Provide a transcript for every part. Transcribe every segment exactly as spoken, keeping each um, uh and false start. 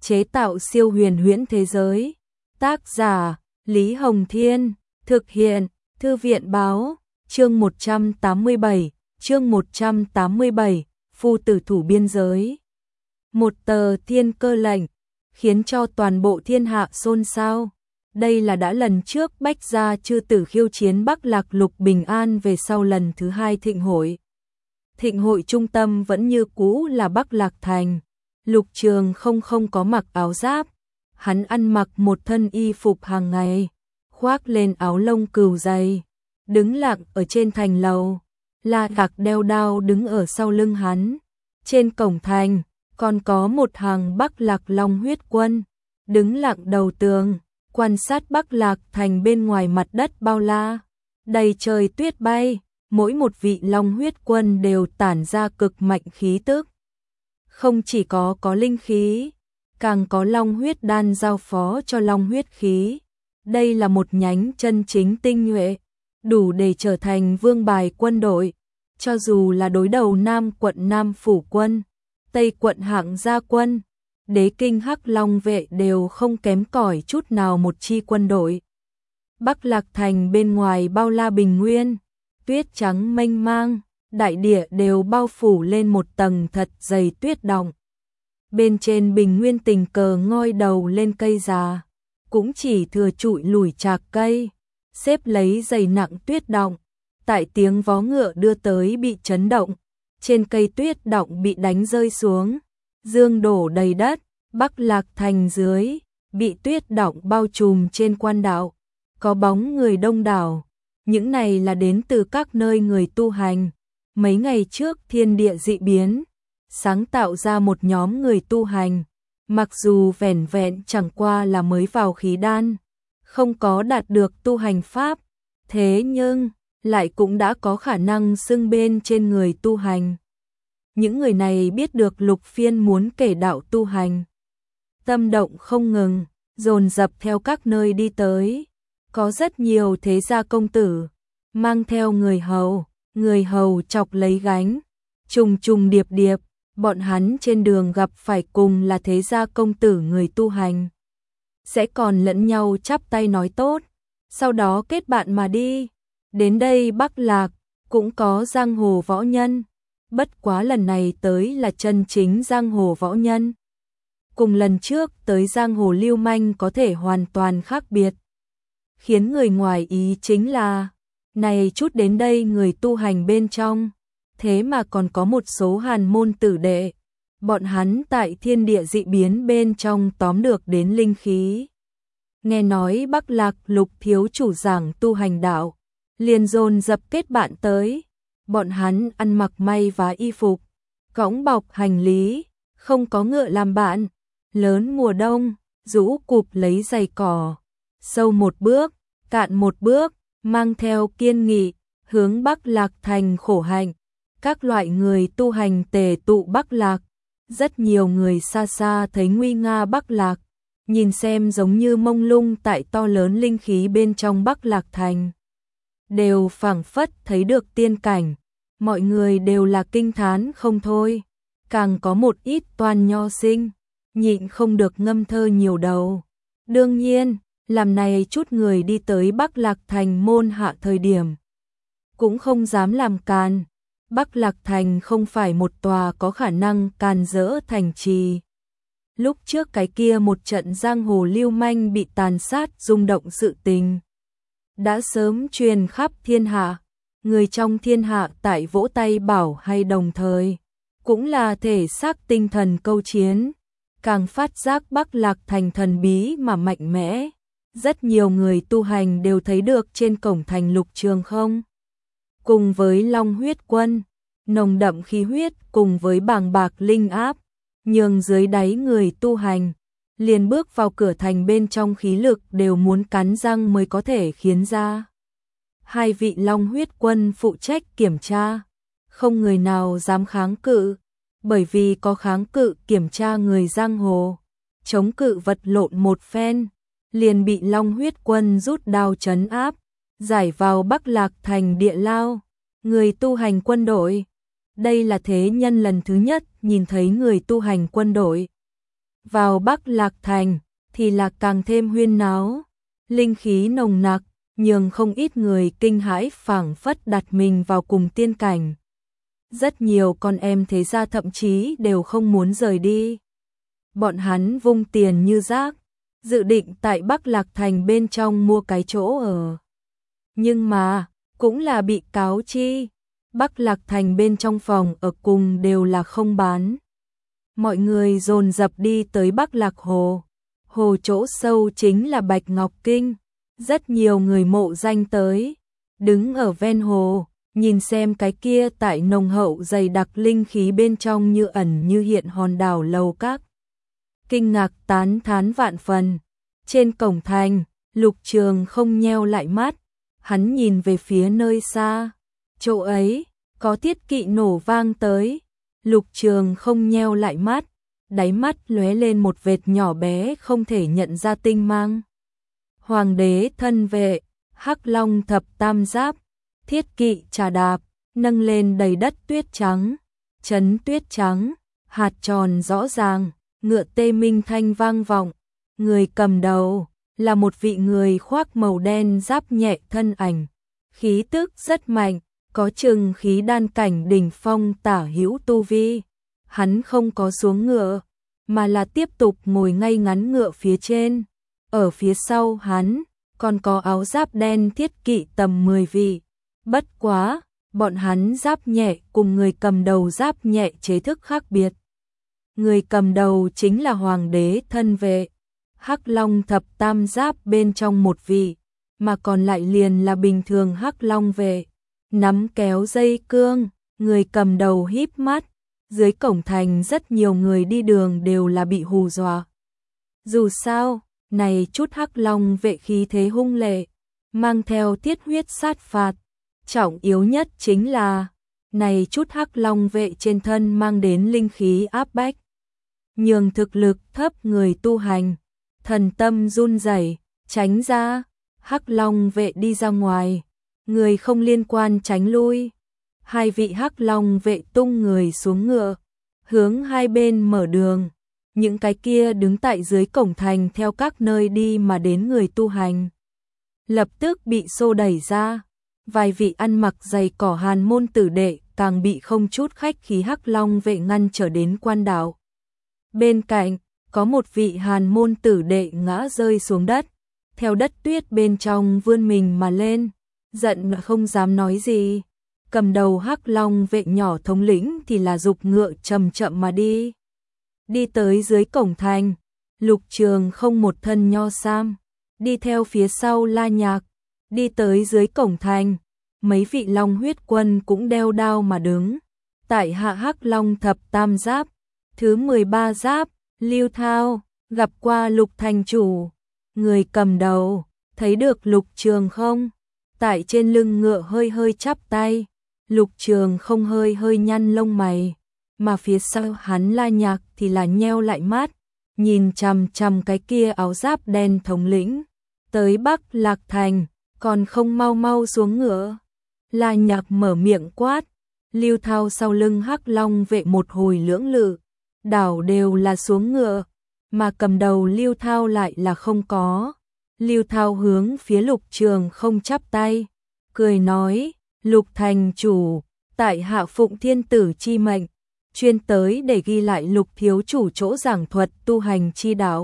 chế tạo siêu huyền huyễn thế giới. Tác giả Lý Hồng Thiên, thực hiện Thư viện Báo, chương một trăm tám mươi bảy, chương một trăm tám mươi bảy, Phu tử thủ biên giới. Một tờ thiên cơ lệnh, khiến cho toàn bộ thiên hạ xôn xao. Đây là đã lần trước Bách gia chư tử khiêu chiến Bắc Lạc Lục Bình An về sau lần thứ hai thịnh hội. Thịnh hội trung tâm vẫn như cũ là Bắc Lạc Thành. Lục Trường không không có mặc áo giáp, hắn ăn mặc một thân y phục hàng ngày, khoác lên áo lông cừu dày, đứng lặng ở trên thành lầu. La Gạc đeo đao đứng ở sau lưng hắn. Trên cổng thành còn có một hàng Bắc Lạc Long huyết quân, đứng lặng đầu tường, quan sát Bắc Lạc Thành bên ngoài mặt đất bao la. Đầy trời tuyết bay, mỗi một vị Long huyết quân đều tản ra cực mạnh khí tức. Không chỉ có có linh khí, càng có Long huyết đan giao phó cho Long huyết khí. Đây là một nhánh chân chính tinh nhuệ, đủ để trở thành vương bài quân đội. Cho dù là đối đầu Nam quận Nam Phủ quân, Tây quận Hạng Gia quân, Đế kinh Hắc Long vệ đều không kém cỏi chút nào một chi quân đội. Bắc Lạc Thành bên ngoài bao la bình nguyên, tuyết trắng mênh mang, đại địa đều bao phủ lên một tầng thật dày tuyết đọng. Bên trên bình nguyên tình cờ ngoi đầu lên cây già, cũng chỉ thừa trụi lủi chạc cây, xếp lấy dày nặng tuyết đọng. Tại tiếng vó ngựa đưa tới bị chấn động, trên cây tuyết đọng bị đánh rơi xuống, dương đổ đầy đất. Bắc Lạc Thành dưới bị tuyết đọng bao trùm trên quan đạo, có bóng người đông đảo. Những này là đến từ các nơi người tu hành. Mấy ngày trước thiên địa dị biến, sáng tạo ra một nhóm người tu hành, mặc dù vẻn vẹn chẳng qua là mới vào khí đan, không có đạt được tu hành pháp, thế nhưng lại cũng đã có khả năng xưng bên trên người tu hành. Những người này biết được Lục Phiên muốn kể đạo tu hành, tâm động không ngừng, dồn dập theo các nơi đi tới. Có rất nhiều thế gia công tử mang theo người hầu, người hầu chọc lấy gánh, trùng trùng điệp điệp, bọn hắn trên đường gặp phải cùng là thế gia công tử người tu hành, sẽ còn lẫn nhau chắp tay nói tốt, sau đó kết bạn mà đi. Đến đây Bắc Lạc cũng có giang hồ võ nhân, bất quá lần này tới là chân chính giang hồ võ nhân. Cùng lần trước tới giang hồ lưu manh có thể hoàn toàn khác biệt. Khiến người ngoài ý chính là, này chút đến đây người tu hành bên trong, thế mà còn có một số hàn môn tử đệ. Bọn hắn tại thiên địa dị biến bên trong tóm được đến linh khí. Nghe nói Bắc Lạc Lục thiếu chủ giảng tu hành đạo, liền dồn dập kết bạn tới. Bọn hắn ăn mặc may vá y phục, cõng bọc hành lý, không có ngựa làm bạn. Lớn mùa đông, rũ cụp lấy giày cỏ, sâu một bước, cạn một bước, mang theo kiên nghị, hướng Bắc Lạc Thành khổ hạnh. Các loại người tu hành tề tụ Bắc Lạc, rất nhiều người xa xa thấy nguy nga Bắc Lạc, nhìn xem giống như mông lung tại to lớn linh khí bên trong Bắc Lạc Thành. Đều phảng phất thấy được tiên cảnh, mọi người đều là kinh thán không thôi, càng có một ít toan nho sinh, nhịn không được ngâm thơ nhiều đầu. Đương nhiên, làm này chút người đi tới Bắc Lạc Thành môn hạ thời điểm, cũng không dám làm càn. Bắc Lạc Thành không phải một tòa có khả năng càn rỡ thành trì. Lúc trước cái kia một trận giang hồ lưu manh bị tàn sát rung động sự tình, đã sớm truyền khắp thiên hạ. Người trong thiên hạ tại vỗ tay bảo hay đồng thời, cũng là thể xác tinh thần câu chiến, càng phát giác Bắc Lạc Thành thần bí mà mạnh mẽ. Rất nhiều người tu hành đều thấy được trên cổng thành Lục Trường không, cùng với Long huyết quân, nồng đậm khí huyết cùng với bàng bạc linh áp, nhường dưới đáy người tu hành, liền bước vào cửa thành bên trong khí lực đều muốn cắn răng mới có thể khiến ra. Hai vị Long huyết quân phụ trách kiểm tra, không người nào dám kháng cự, bởi vì có kháng cự kiểm tra người giang hồ, chống cự vật lộn một phen, liền bị Long huyết quân rút đao trấn áp, giải vào Bắc Lạc Thành địa lao. Người tu hành quân đội, đây là thế nhân lần thứ nhất nhìn thấy người tu hành quân đội. vào Bắc Lạc Thành thì là càng thêm huyên náo, linh khí nồng nặc, nhường không ít người kinh hãi phảng phất đặt mình vào cùng tiên cảnh. Rất nhiều con em thế gia thậm chí đều không muốn rời đi. Bọn hắn vung tiền như rác, dự định tại Bắc Lạc Thành bên trong mua cái chỗ ở. Nhưng mà, cũng là bị cáo chi, Bắc Lạc Thành bên trong phòng ở cùng đều là không bán. Mọi người dồn dập đi tới Bắc Lạc Hồ. Hồ chỗ sâu chính là Bạch Ngọc Kinh. Rất nhiều người mộ danh tới, đứng ở ven hồ, nhìn xem cái kia tại nồng hậu dày đặc linh khí bên trong như ẩn như hiện hòn đảo lầu các. Kinh ngạc tán thán vạn phần. Trên cổng thành, Lục Trường không nheo lại mắt, hắn nhìn về phía nơi xa. Chỗ ấy, có thiết kỵ nổ vang tới. Lục Trường không nheo lại mắt, đáy mắt lóe lên một vệt nhỏ bé không thể nhận ra tinh mang. Hoàng đế thân vệ, Hắc Long thập tam giáp, thiết kỵ trà đạp, nâng lên đầy đất tuyết trắng, chấn tuyết trắng, hạt tròn rõ ràng, ngựa tê minh thanh vang vọng. Người cầm đầu là một vị người khoác màu đen giáp nhẹ thân ảnh, khí tức rất mạnh, có chừng khí đan cảnh đỉnh phong tả hữu tu vi. Hắn không có xuống ngựa, mà là tiếp tục ngồi ngay ngắn ngựa phía trên. Ở phía sau hắn, còn có áo giáp đen thiết kỵ tầm mười vị. Bất quá, bọn hắn giáp nhẹ cùng người cầm đầu giáp nhẹ chế thức khác biệt. Người cầm đầu chính là hoàng đế thân vệ, Hắc Long thập tam giáp bên trong một vị, mà còn lại liền là bình thường Hắc Long vệ. Nắm kéo dây cương, người cầm đầu híp mắt, dưới cổng thành rất nhiều người đi đường đều là bị hù dọa. Dù sao, này chút Hắc Long vệ khí thế hung lệ, mang theo tiết huyết sát phạt. Trọng yếu nhất chính là, này chút Hắc Long vệ trên thân mang đến linh khí áp bách, nhường thực lực thấp người tu hành, thần tâm run rẩy, tránh ra. Hắc Long vệ đi ra ngoài, người không liên quan tránh lui. Hai vị Hắc Long vệ tung người xuống ngựa, hướng hai bên mở đường. Những cái kia đứng tại dưới cổng thành theo các nơi đi mà đến người tu hành, lập tức bị xô đẩy ra. Vài vị ăn mặc giày cỏ hàn môn tử đệ càng bị không chút khách khí Hắc Long vệ ngăn trở đến quan đạo. Bên cạnh, có một vị hàn môn tử đệ ngã rơi xuống đất, theo đất tuyết bên trong vươn mình mà lên, giận không dám nói gì. Cầm đầu Hắc Long vệ nhỏ thống lĩnh thì là giục ngựa chậm chậm mà đi. Đi tới dưới cổng thành, Lục Trường không một thân nho sam, đi theo phía sau La Nhạc. Đi tới dưới cổng thành, mấy vị Long huyết quân cũng đeo đao mà đứng. Tại hạ Hắc Long thập tam giáp, thứ mười ba giáp, Lưu Thao, gặp qua Lục thành chủ. Người cầm đầu, thấy được Lục Trường không? Tại trên lưng ngựa hơi hơi chắp tay. Lục Trường không hơi hơi nhăn lông mày, mà phía sau hắn La Nhạc thì là nheo lại mắt, nhìn chằm chằm cái kia áo giáp đen thống lĩnh. Tới Bắc Lạc Thành, còn không mau mau xuống ngựa. La Nhạc mở miệng quát. Lưu Thao sau lưng Hắc Long vệ một hồi lưỡng lự, đảo đều là xuống ngựa, mà cầm đầu Lưu Thao lại là không có. Lưu Thao hướng phía Lục Trường không chắp tay, cười nói: Lục thành chủ, tại hạ phụng thiên tử chi mệnh, chuyên tới để ghi lại Lục thiếu chủ chỗ giảng thuật tu hành chi đạo.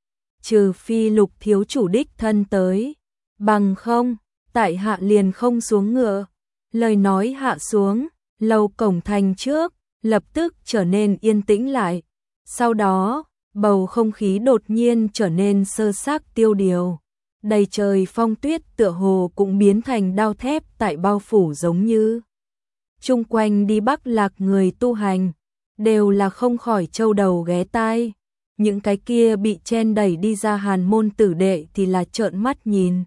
Trừ phi Lục thiếu chủ đích thân tới, bằng không, tại hạ liền không xuống ngựa. Lời nói hạ xuống, lầu cổng thành trước, lập tức trở nên yên tĩnh lại. Sau đó, bầu không khí đột nhiên trở nên sơ xác tiêu điều. Đầy trời phong tuyết tựa hồ cũng biến thành đao thép tại bao phủ giống như. Chung quanh đi Bắc Lạc người tu hành, đều là không khỏi châu đầu ghé tai. Những cái kia bị chen đẩy đi ra hàn môn tử đệ thì là trợn mắt nhìn.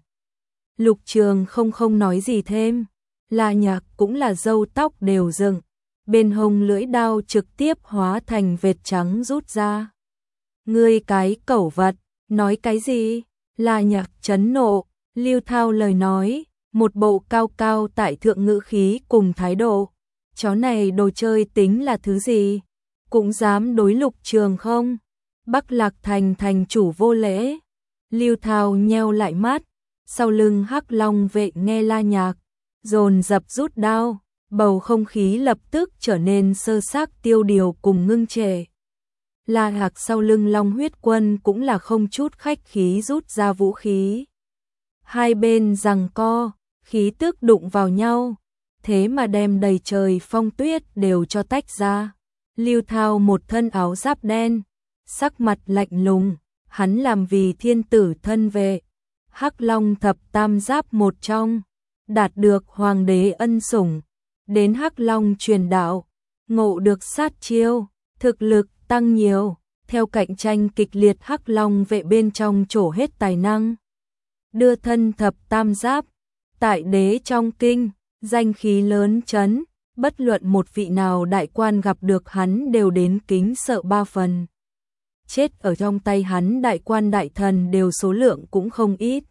Lục Trường không không nói gì thêm. La Nhạc cũng là râu tóc đều dựng, bên hông lưỡi đao trực tiếp hóa thành vệt trắng rút ra. Ngươi cái cẩu vật, nói cái gì? La Nhạc chấn nộ. Lưu Thao lời nói, một bộ cao cao tại thượng ngữ khí cùng thái độ. Chó này đồ chơi tính là thứ gì? Cũng dám đối Lục Trường không? Bắc Lạc Thành thành chủ vô lễ. Lưu Thao nheo lại mắt, sau lưng Hắc Long vệ nghe la nhạc, dồn dập rút đao, bầu không khí lập tức trở nên sơ xác tiêu điều cùng ngưng trệ. La Hạc sau lưng Long Huyết Quân cũng là không chút khách khí rút ra vũ khí. Hai bên giằng co, khí tức đụng vào nhau, thế mà đem đầy trời phong tuyết đều cho tách ra. Lưu Thao một thân áo giáp đen, sắc mặt lạnh lùng, hắn làm vì thiên tử thân vệ, Hắc Long thập tam giáp một trong, đạt được hoàng đế ân sủng, đến Hắc Long truyền đạo, ngộ được sát chiêu, thực lực tăng nhiều, theo cạnh tranh kịch liệt Hắc Long vệ bên trong trổ hết tài năng. Đưa thân thập tam giáp, tại đế trong kinh, danh khí lớn chấn, bất luận một vị nào đại quan gặp được hắn đều đến kính sợ ba phần. Chết ở trong tay hắn đại quan đại thần đều số lượng cũng không ít.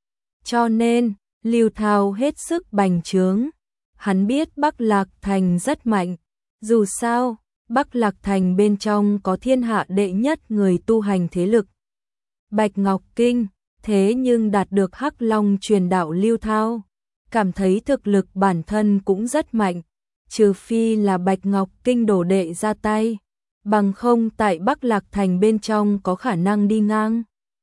Cho nên, Lưu Thao hết sức bành trướng. Hắn biết Bắc Lạc Thành rất mạnh. Dù sao, Bắc Lạc Thành bên trong có thiên hạ đệ nhất người tu hành thế lực. Bạch Ngọc Kinh, thế nhưng đạt được Hắc Long truyền đạo Lưu Thao. Cảm thấy thực lực bản thân cũng rất mạnh. Trừ phi là Bạch Ngọc Kinh đổ đệ ra tay. Bằng không tại Bắc Lạc Thành bên trong có khả năng đi ngang.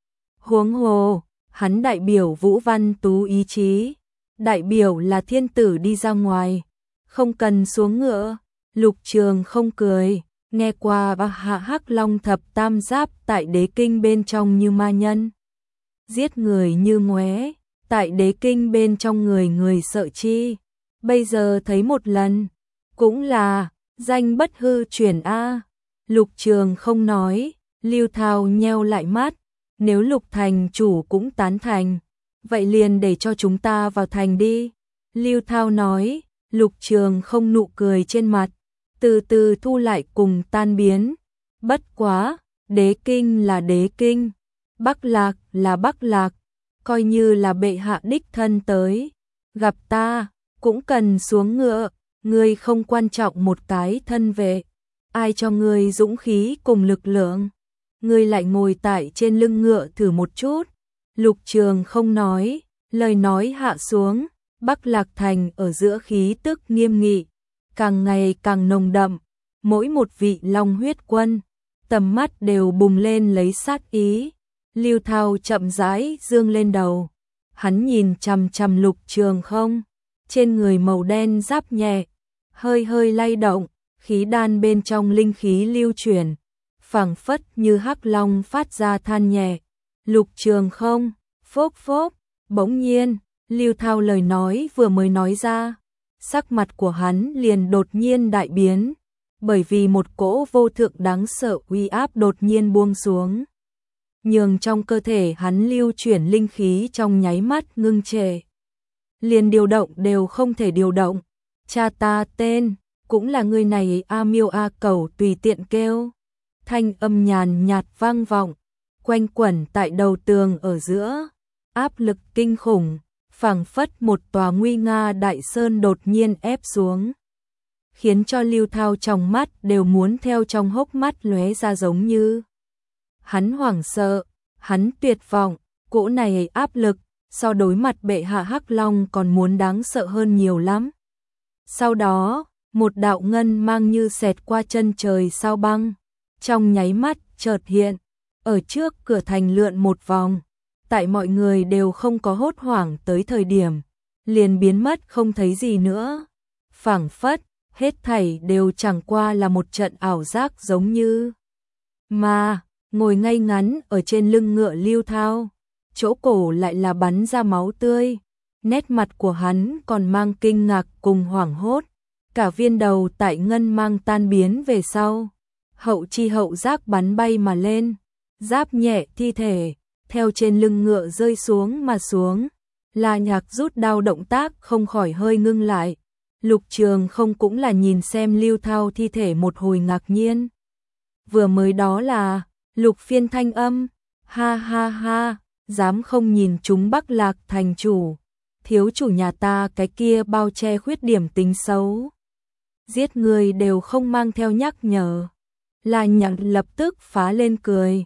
Huống hồ, hắn đại biểu Vũ Văn Tú ý chí, đại biểu là thiên tử đi ra ngoài, không cần xuống ngựa. Lục Trường không cười, nghe qua và hạ Hắc Long thập tam giáp tại đế kinh bên trong như ma nhân, giết người như ngoé, tại đế kinh bên trong người người sợ chi, bây giờ thấy một lần, cũng là danh bất hư truyền a. Lục Trường không nói, Lưu Thao nheo lại mắt, nếu Lục thành chủ cũng tán thành, vậy liền để cho chúng ta vào thành đi. Lưu Thao nói, Lục Trường không nụ cười trên mặt, từ từ thu lại cùng tan biến. Bất quá, đế kinh là đế kinh, Bắc Lạc là Bắc Lạc, coi như là bệ hạ đích thân tới, gặp ta, cũng cần xuống ngựa, ngươi không quan trọng một cái thân vệ. Ai cho ngươi dũng khí cùng lực lượng, ngươi lại ngồi tại trên lưng ngựa thử một chút. Lục Trường không nói, lời nói hạ xuống, Bắc Lạc Thành ở giữa khí tức nghiêm nghị, càng ngày càng nồng đậm, mỗi một vị Long Huyết Quân, tầm mắt đều bùng lên lấy sát ý. Lưu Thao chậm rãi dương lên đầu, hắn nhìn chằm chằm Lục Trường không, trên người màu đen giáp nhẹ, hơi hơi lay động. Khí đan bên trong linh khí lưu chuyển, phảng phất như Hắc Long phát ra than nhẹ. Lục Trường không, phốc phốc, bỗng nhiên, Lưu Thao lời nói vừa mới nói ra, sắc mặt của hắn liền đột nhiên đại biến, bởi vì một cỗ vô thượng đáng sợ uy áp đột nhiên buông xuống, nhường trong cơ thể hắn lưu chuyển linh khí trong nháy mắt ngưng trệ, liền điều động đều không thể điều động. Cha ta tên cũng là người này. A Miêu A Cẩu tùy tiện kêu, thanh âm nhàn nhạt vang vọng, quanh quẩn tại đầu tường ở giữa, áp lực kinh khủng, phảng phất một tòa nguy nga đại sơn đột nhiên ép xuống, khiến cho Lưu Thao trong mắt đều muốn theo trong hốc mắt lóe ra giống như. Hắn hoảng sợ, hắn tuyệt vọng, cỗ này áp lực, so đối mặt bệ hạ Hắc Long còn muốn đáng sợ hơn nhiều lắm. Sau đó, một đạo ngân mang như xẹt qua chân trời sao băng, trong nháy mắt chợt hiện, ở trước cửa thành lượn một vòng, tại mọi người đều không có hốt hoảng tới thời điểm, liền biến mất không thấy gì nữa. Phảng phất, hết thảy đều chẳng qua là một trận ảo giác giống như. Mà, ngồi ngay ngắn ở trên lưng ngựa Lưu Thao, chỗ cổ lại là bắn ra máu tươi, nét mặt của hắn còn mang kinh ngạc cùng hoảng hốt. Cả viên đầu tại ngân mang tan biến về sau, hậu chi hậu giác bắn bay mà lên, giáp nhẹ thi thể, theo trên lưng ngựa rơi xuống mà xuống. La Nhạc rút đao động tác không khỏi hơi ngưng lại. Lục Trường không cũng là nhìn xem Lưu Thao thi thể một hồi ngạc nhiên. Vừa mới đó là, Lục Phiên thanh âm, ha ha ha, dám không nhìn chúng Bắc Lạc thành chủ, thiếu chủ nhà ta cái kia bao che khuyết điểm tính xấu. Giết người đều không mang theo nhắc nhở. La Nhạc lập tức phá lên cười,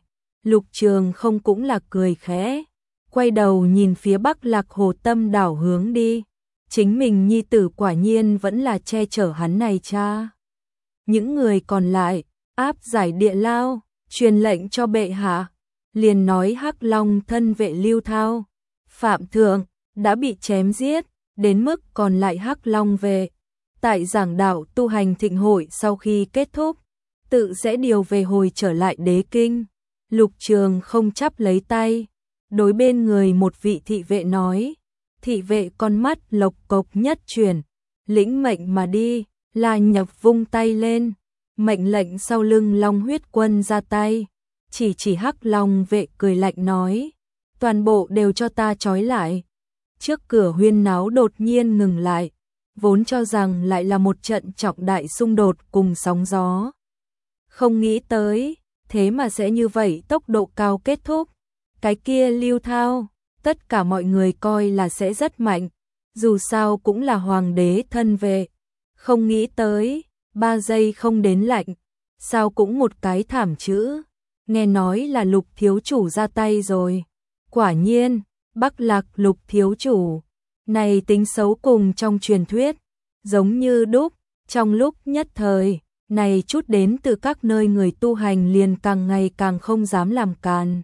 Lục Trường không cũng là cười khẽ, quay đầu nhìn phía Bắc Lạc Hồ Tâm đảo hướng đi. Chính mình nhi tử quả nhiên vẫn là che chở hắn này cha. Những người còn lại, áp giải địa lao, truyền lệnh cho bệ hạ, liền nói Hắc Long thân vệ Lưu Thao, Phạm Thượng, đã bị chém giết, đến mức còn lại Hắc Long vệ. Tại giảng đạo tu hành thịnh hội sau khi kết thúc, tự sẽ điều về hồi trở lại đế kinh. Lục Trường không chắp lấy tay, đối bên người một vị thị vệ nói, thị vệ con mắt lộc cộc nhất chuyển, lĩnh mệnh mà đi. La Nhập vung tay lên, mệnh lệnh sau lưng Long Huyết Quân ra tay, chỉ chỉ Hắc Long vệ cười lạnh nói, toàn bộ đều cho ta trói lại. Trước cửa huyên náo đột nhiên ngừng lại, vốn cho rằng lại là một trận trọng đại xung đột cùng sóng gió. Không nghĩ tới, thế mà sẽ như vậy tốc độ cao kết thúc. Cái kia Lưu Thao, tất cả mọi người coi là sẽ rất mạnh, dù sao cũng là hoàng đế thân vệ. Không nghĩ tới, ba giây không đến lạnh, sao cũng một cái thảm chữ. Nghe nói là Lục thiếu chủ ra tay rồi. Quả nhiên, Bắc Lạc Lục thiếu chủ, này tính xấu cùng trong truyền thuyết, giống như đúc, trong lúc nhất thời, này chút đến từ các nơi người tu hành liền càng ngày càng không dám làm càn.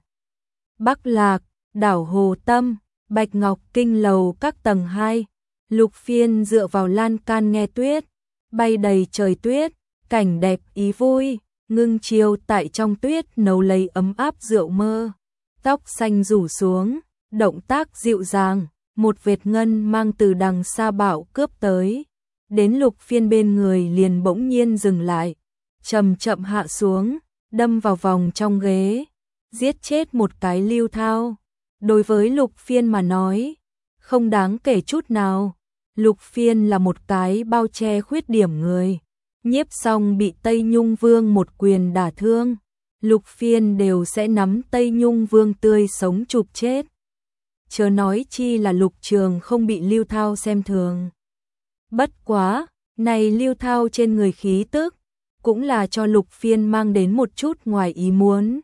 Bắc Lạc, đảo Hồ Tâm, Bạch Ngọc Kinh lầu các tầng hai, Lục Phiên dựa vào lan can nghe tuyết, bay đầy trời tuyết, cảnh đẹp ý vui, ngưng chiều tại trong tuyết nấu lấy ấm áp rượu mơ, tóc xanh rủ xuống, động tác dịu dàng, một vệt ngân mang từ đằng xa bão cướp tới, đến Lục Phiên bên người liền bỗng nhiên dừng lại, chậm chậm hạ xuống, đâm vào vòng trong ghế, giết chết một cái Lưu Thao. Đối với Lục Phiên mà nói, không đáng kể chút nào. Lục Phiên là một cái bao che khuyết điểm người, nhiếp xong bị Tây Nhung Vương một quyền đả thương, Lục Phiên đều sẽ nắm Tây Nhung Vương tươi sống chụp chết. Chớ nói chi là Lục Trường không bị Lưu Thao xem thường. Bất quá, này Lưu Thao trên người khí tức, cũng là cho Lục Phiên mang đến một chút ngoài ý muốn.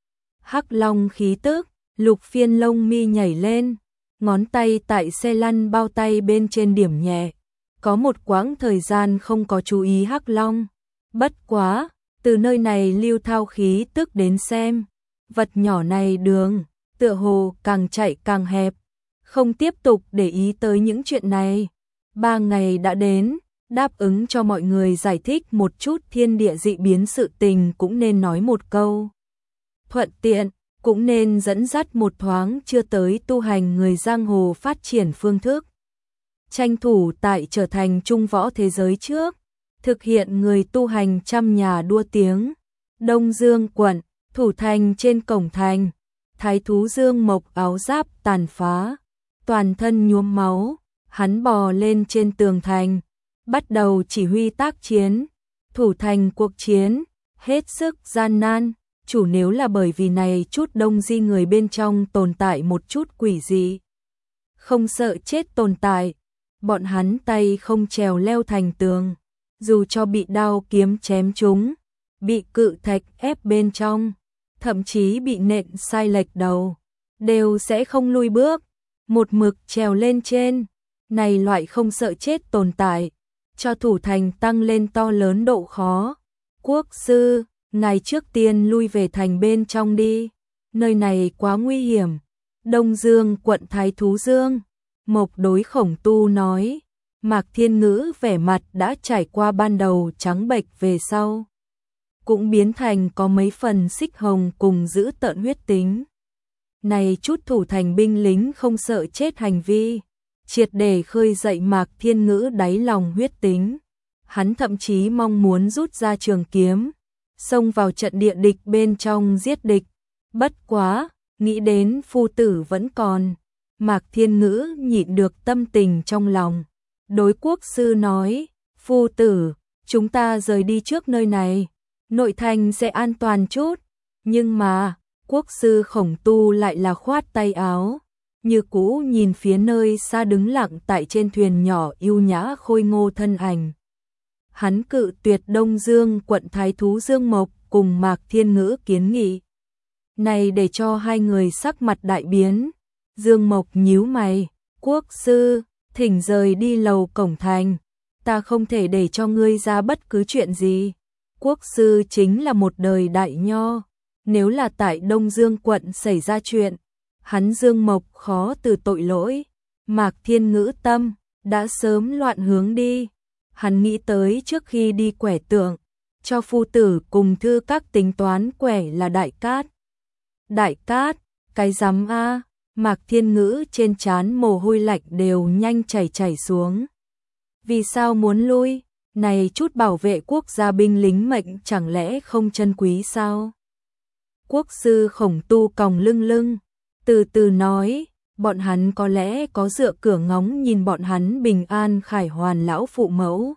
Hắc Long khí tức, Lục Phiên lông mi nhảy lên, ngón tay tại xe lăn bao tay bên trên điểm nhẹ. Có một quãng thời gian không có chú ý Hắc Long. Bất quá, từ nơi này Lưu Thao khí tức đến xem, vật nhỏ này đường, tựa hồ càng chạy càng hẹp. Không tiếp tục để ý tới những chuyện này. Ba ngày đã đến, đáp ứng cho mọi người giải thích một chút thiên địa dị biến sự tình cũng nên nói một câu. Thuận tiện, cũng nên dẫn dắt một thoáng chưa tới tu hành người giang hồ phát triển phương thức. Tranh thủ tại trở thành trung võ thế giới trước, thực hiện người tu hành trăm nhà đua tiếng. Đông Dương quận, thủ thành trên cổng thành, thái thú Dương Mộc áo giáp tàn phá, toàn thân nhuốm máu, hắn bò lên trên tường thành, bắt đầu chỉ huy tác chiến, thủ thành cuộc chiến, hết sức gian nan. Chủ nếu là bởi vì này chút đông di người bên trong tồn tại một chút quỷ dị, không sợ chết tồn tại, bọn hắn tay không trèo leo thành tường, dù cho bị đao kiếm chém trúng, bị cự thạch ép bên trong, thậm chí bị nện sai lệch đầu, đều sẽ không lui bước, một mực trèo lên trên. Này loại không sợ chết tồn tại, cho thủ thành tăng lên to lớn độ khó. Quốc sư, ngài trước tiên lui về thành bên trong đi, nơi này quá nguy hiểm. Đông Dương quận Thái Thú Dương Mộc đối Khổng Tu nói. Mạc Thiên Ngữ vẻ mặt đã trải qua ban đầu trắng bệch về sau, cũng biến thành có mấy phần xích hồng cùng giữ tợn huyết tính. Này chút thủ thành binh lính không sợ chết hành vi, triệt để khơi dậy Mạc Thiên Ngữ đáy lòng huyết tính. Hắn thậm chí mong muốn rút ra trường kiếm, xông vào trận địa địch bên trong giết địch. Bất quá, nghĩ đến phu tử vẫn còn, Mạc Thiên Ngữ nhịn được tâm tình trong lòng. Đối quốc sư nói, phu tử, chúng ta rời đi trước nơi này, nội thành sẽ an toàn chút. Nhưng mà, quốc sư Khổng Tu lại là khoát tay áo, như cũ nhìn phía nơi xa đứng lặng tại trên thuyền nhỏ yêu nhã khôi ngô thân ảnh. Hắn cự tuyệt Đông Dương quận Thái Thú Dương Mộc cùng Mạc Thiên Ngữ kiến nghị. này để cho hai người sắc mặt đại biến. Dương Mộc nhíu mày, quốc sư, thỉnh rời đi lầu cổng thành, ta không thể để cho ngươi ra bất cứ chuyện gì. Quốc sư chính là một đời đại nho, nếu là tại Đông Dương quận xảy ra chuyện, hắn Dương Mộc khó từ tội lỗi. Mạc Thiên Ngữ tâm đã sớm loạn hướng đi, hắn nghĩ tới trước khi đi quẻ tượng, cho phu tử cùng thư các tính toán quẻ là Đại Cát. Đại Cát, cái rắm a, Mạc Thiên Ngữ trên trán mồ hôi lạnh đều nhanh chảy chảy xuống. Vì sao muốn lui? Này chút bảo vệ quốc gia binh lính mệnh chẳng lẽ không trân quý sao? Quốc sư Khổng Tu còng lưng lưng, từ từ nói, bọn hắn có lẽ có dựa cửa ngóng nhìn bọn hắn bình an khải hoàn lão phụ mẫu.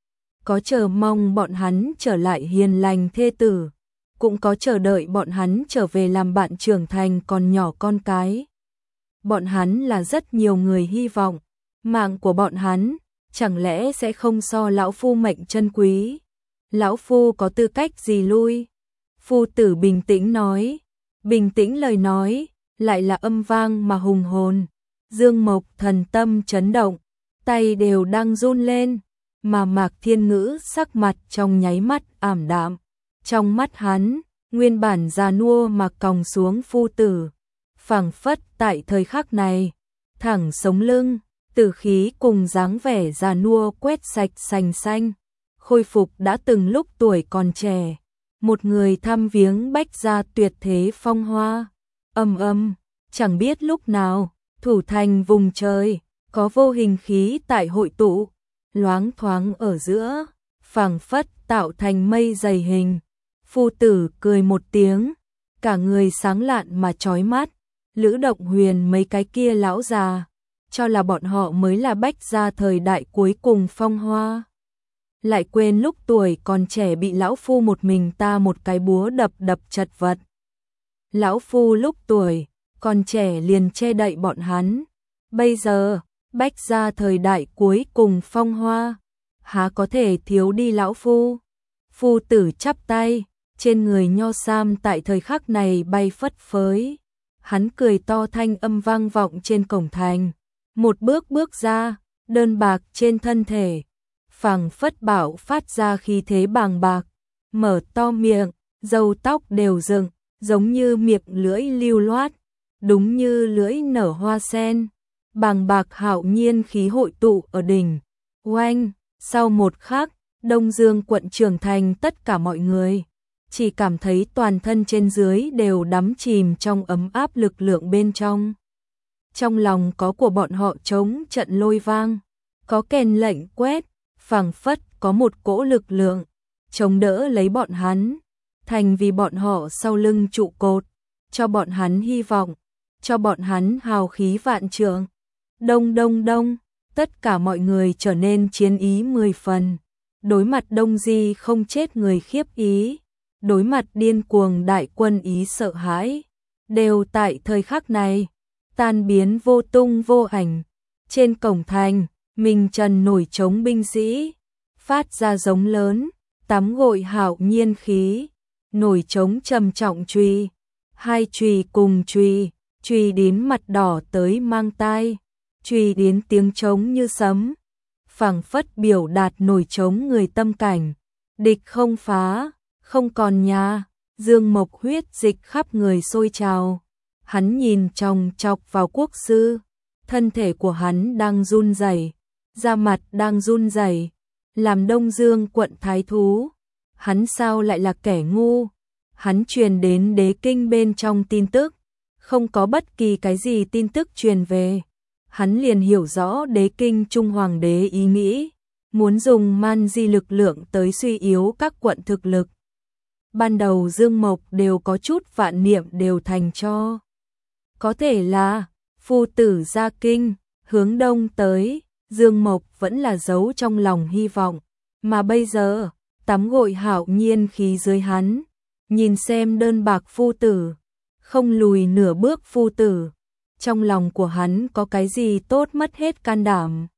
Có chờ mong bọn hắn trở lại hiền lành thê tử, cũng có chờ đợi bọn hắn trở về làm bạn trưởng thành còn nhỏ con cái. Bọn hắn là rất nhiều người hy vọng, mạng của bọn hắn chẳng lẽ sẽ không so lão phu mệnh chân quý? Lão phu có tư cách gì lui? Phu tử bình tĩnh nói, bình tĩnh lời nói, lại là âm vang mà hùng hồn. Dương Mộc thần tâm chấn động, tay đều đang run lên, mà Mạc Thiên Ngữ sắc mặt trong nháy mắt ảm đạm. Trong mắt hắn, nguyên bản già nua mà còng xuống phu tử, phảng phất tại thời khắc này, thẳng sống lưng, tử khí cùng dáng vẻ già nua quét sạch sành xanh, khôi phục đã từng lúc tuổi còn trẻ, một người thăm viếng bách gia tuyệt thế phong hoa. Âm âm, chẳng biết lúc nào, thủ thành vùng trời, có vô hình khí tại hội tụ, loáng thoáng ở giữa, phảng phất tạo thành mây dày hình. Phu tử cười một tiếng, cả người sáng lạn mà chói mắt. Lữ Động Huyền mấy cái kia lão già, cho là bọn họ mới là bách gia thời đại cuối cùng phong hoa. Lại quên lúc tuổi còn trẻ bị lão phu một mình ta một cái búa đập đập chật vật. Lão phu lúc tuổi còn trẻ liền che đậy bọn hắn, bây giờ bách gia thời đại cuối cùng phong hoa, há có thể thiếu đi lão phu. Phu tử chắp tay, trên người nho sam tại thời khắc này bay phất phới. Hắn cười to, thanh âm vang vọng trên cổng thành, một bước bước ra, đơn bạc trên thân thể, phảng phất bảo phát ra khí thế bàng bạc, mở to miệng, râu tóc đều dựng, giống như miệng lưỡi lưu loát, đúng như lưỡi nở hoa sen, bàng bạc hạo nhiên khí hội tụ ở đỉnh. Oanh, sau một khắc, Đông Dương quận trưởng thành tất cả mọi người chỉ cảm thấy toàn thân trên dưới đều đắm chìm trong ấm áp lực lượng bên trong. Trong lòng có của bọn họ trống trận lôi vang, có kèn lệnh quét, phảng phất có một cỗ lực lượng chống đỡ lấy bọn hắn, thành vì bọn họ sau lưng trụ cột, cho bọn hắn hy vọng, cho bọn hắn hào khí vạn trượng. Đông đông đông, tất cả mọi người trở nên chiến ý mười phần, đối mặt Đông Di không chết người khiếp ý, đối mặt điên cuồng đại quân ý sợ hãi, đều tại thời khắc này tan biến vô tung vô ảnh. Trên cổng thành, Minh Trần nổi trống binh sĩ, phát ra giống lớn, tắm gội hạo nhiên khí, nổi trống trầm trọng chùy, hai chùy cùng chùy, chùy đến mặt đỏ tới mang tai, chùy đến tiếng trống như sấm, phảng phất biểu đạt nổi trống người tâm cảnh, địch không phá, không còn nhà. Dương Mộc huyết dịch khắp người sôi trào, hắn nhìn chòng chọc vào quốc sư, thân thể của hắn đang run rẩy, da mặt đang run rẩy. Làm Đông Dương quận thái thú, hắn sao lại là kẻ ngu? Hắn truyền đến đế kinh bên trong tin tức, không có bất kỳ cái gì tin tức truyền về, hắn liền hiểu rõ đế kinh trung hoàng đế ý nghĩ, muốn dùng man di lực lượng tới suy yếu các quận thực lực. Ban đầu Dương Mộc đều có chút vạn niệm đều thành cho. Có thể là, phu tử ra kinh, hướng đông tới, Dương Mộc vẫn là giấu trong lòng hy vọng. Mà bây giờ, tắm gội hạo nhiên khí dưới hắn, nhìn xem đơn bạc phu tử, không lùi nửa bước phu tử, trong lòng của hắn có cái gì tốt mất hết can đảm.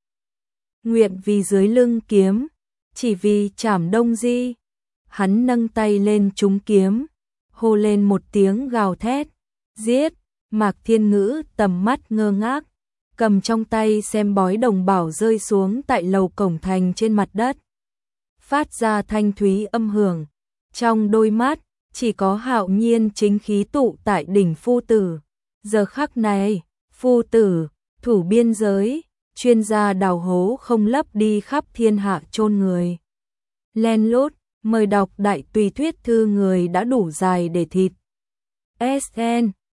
Nguyện vì dưới lưng kiếm, chỉ vì trảm Đông Di. Hắn nâng tay lên trúng kiếm, hô lên một tiếng gào thét, giết, Mạc Thiên Ngữ tầm mắt ngơ ngác, cầm trong tay xem bói đồng bảo rơi xuống tại lầu cổng thành trên mặt đất. Phát ra thanh thúy âm hưởng, trong đôi mắt, chỉ có hạo nhiên chính khí tụ tại đỉnh phu tử. Giờ khắc này, phu tử, thủ biên giới, chuyên gia đào hố không lấp đi khắp thiên hạ chôn người. Len lút, mời đọc đại tùy thuyết thư người đã đủ dài để thịt. ét en